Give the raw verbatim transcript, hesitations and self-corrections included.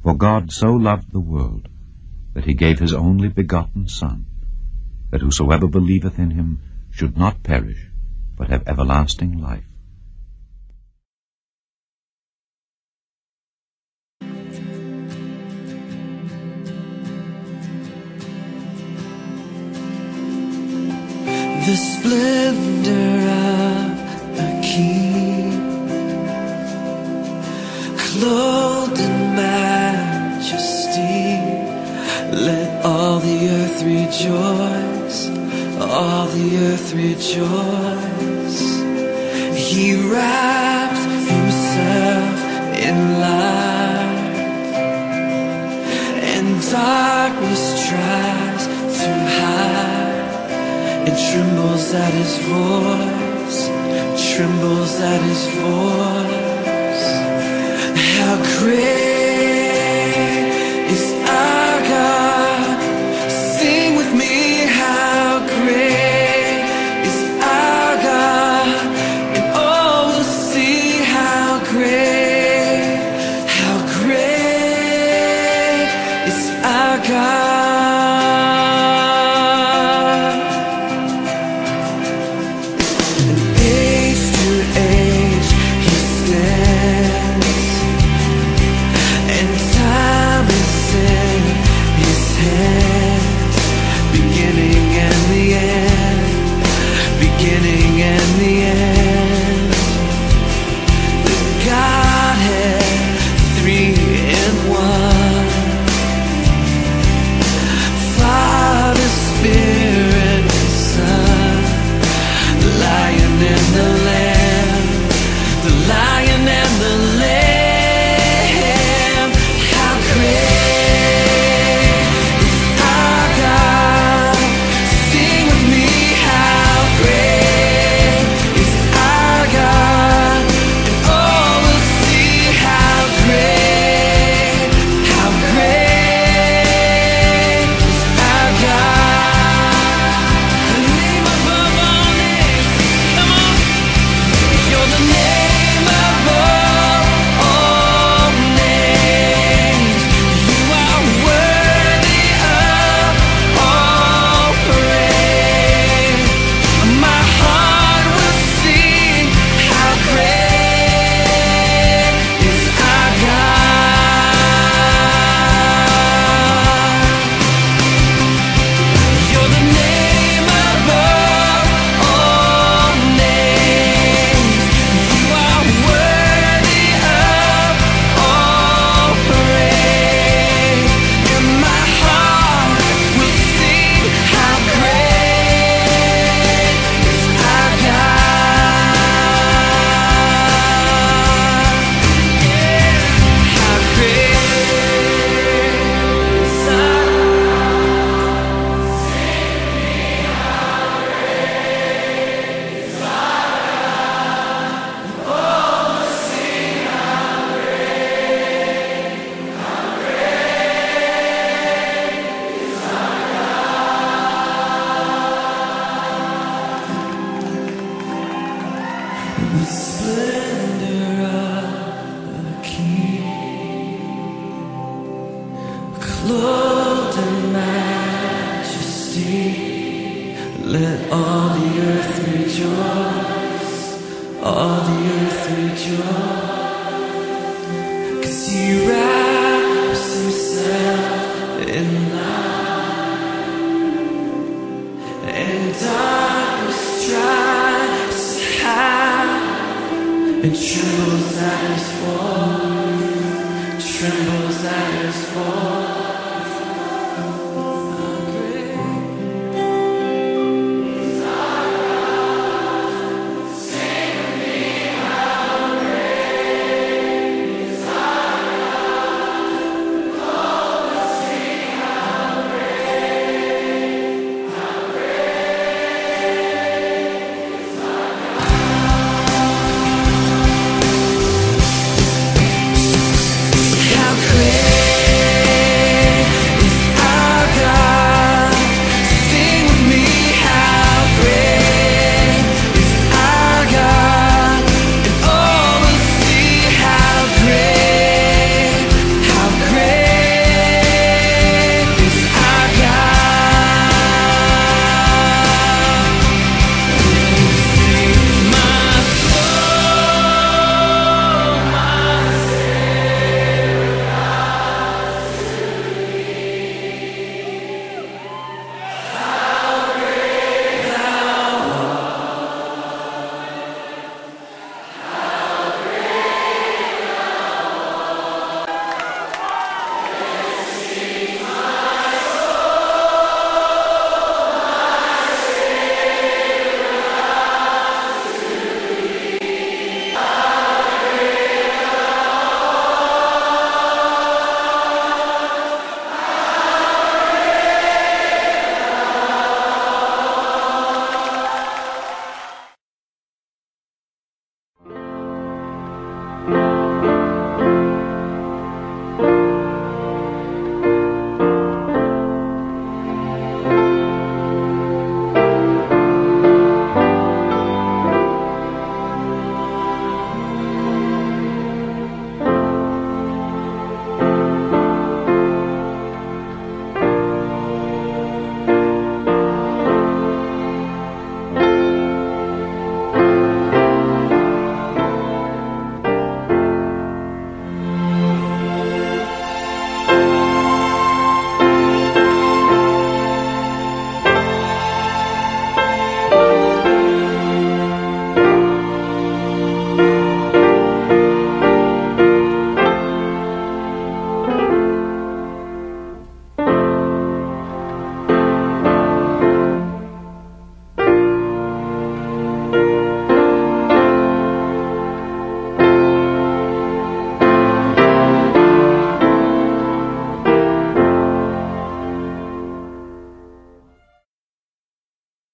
For God so loved the world, that he gave his only begotten Son, that whosoever believeth in him should not perish, but have everlasting life. The splendor of the King, clothed in majesty, let all the earth rejoice, all the earth rejoice. He wraps himself in light, and darkness tries to hide. It trembles at his voice, trembles at his voice. How great is our God? Sing with me, how great is our God? And all will see how great, how great is our God. The splendor of the King, clothed in majesty, let all the earth rejoice, all the earth rejoice, 'cause he